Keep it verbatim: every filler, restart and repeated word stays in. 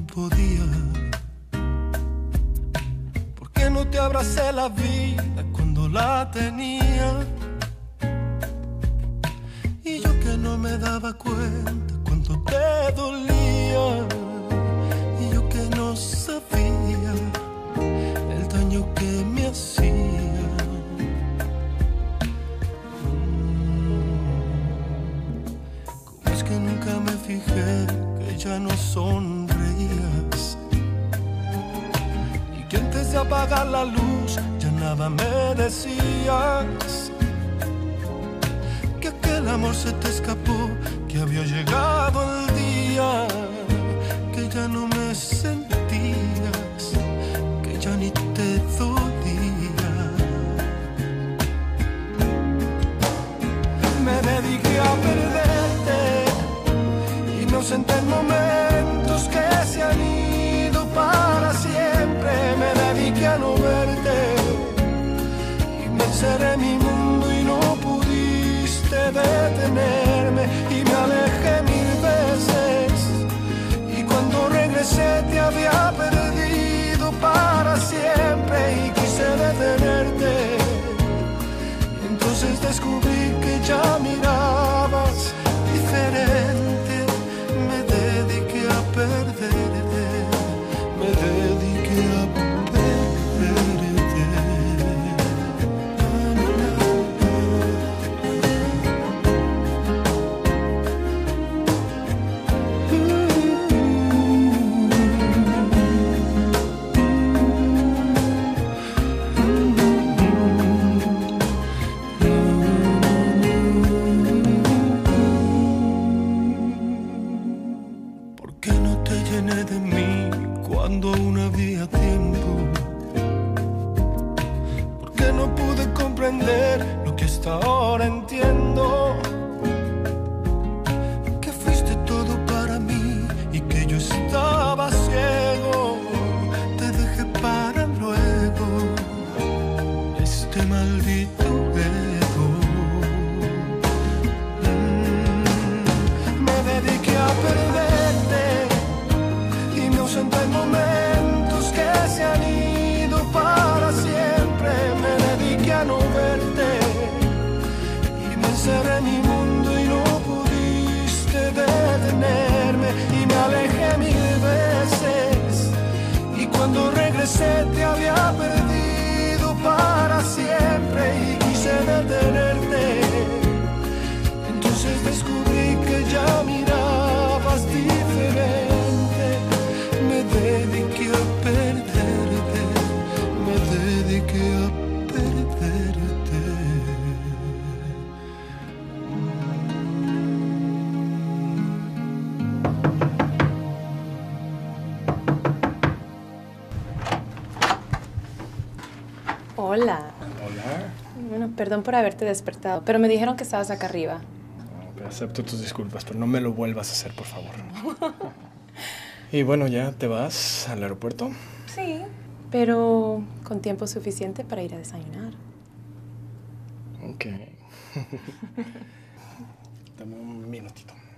podía. ¿Por qué no te abracé la vida cuando la tenía? Y yo que no me daba cuenta cuánto te dolía. Y yo que no sabía el daño que me hacía. ¿Cómo es que nunca me fijé que ya no sonreías? Y que antes de apagar la luz ya nada me decías. Que aquel amor se te escapó, que había llegado el día, que ya no me sentías, que ya ni te dolía. Me dediqué a perderte y me ausenté en momentos que se han ido para siempre. Me dediqué a no verte y me encerré en mi mundo y no pudiste detenerme. Y me alejé mil veces y cuando regresé te había perdido para siempre. Y quise detenerte y entonces descubrí que ya mirabas diferente. Me dediqué a perderte, me dediqué a perderte. ¿Por qué no te llené de mí cuando aún había tiempo? ¿Por qué no pude comprender lo que hasta ahora entiendo? Que fuiste todo para mí y que yo estaba ciego. Te dejé para luego este maldito ego. Mm, me dediqué a perderte y me ausenté en momentos que se han ido para siempre. Me dediqué a no verte y me encerré en mi mundo y no pudiste detenerme. Y me alejé mil veces y cuando regresé te había perdido para siempre. Y quise detenerte, entonces descubrí que ya mirabas diferente. Me dediqué a perderte, me dediqué a perderte. Hola. Hola. Bueno, perdón por haberte despertado, pero me dijeron que estabas acá arriba. No, acepto tus disculpas, pero no me lo vuelvas a hacer, por favor. Y bueno, ¿ya te vas al aeropuerto? Sí, pero con tiempo suficiente para ir a desayunar. Ok. Dame un minutito.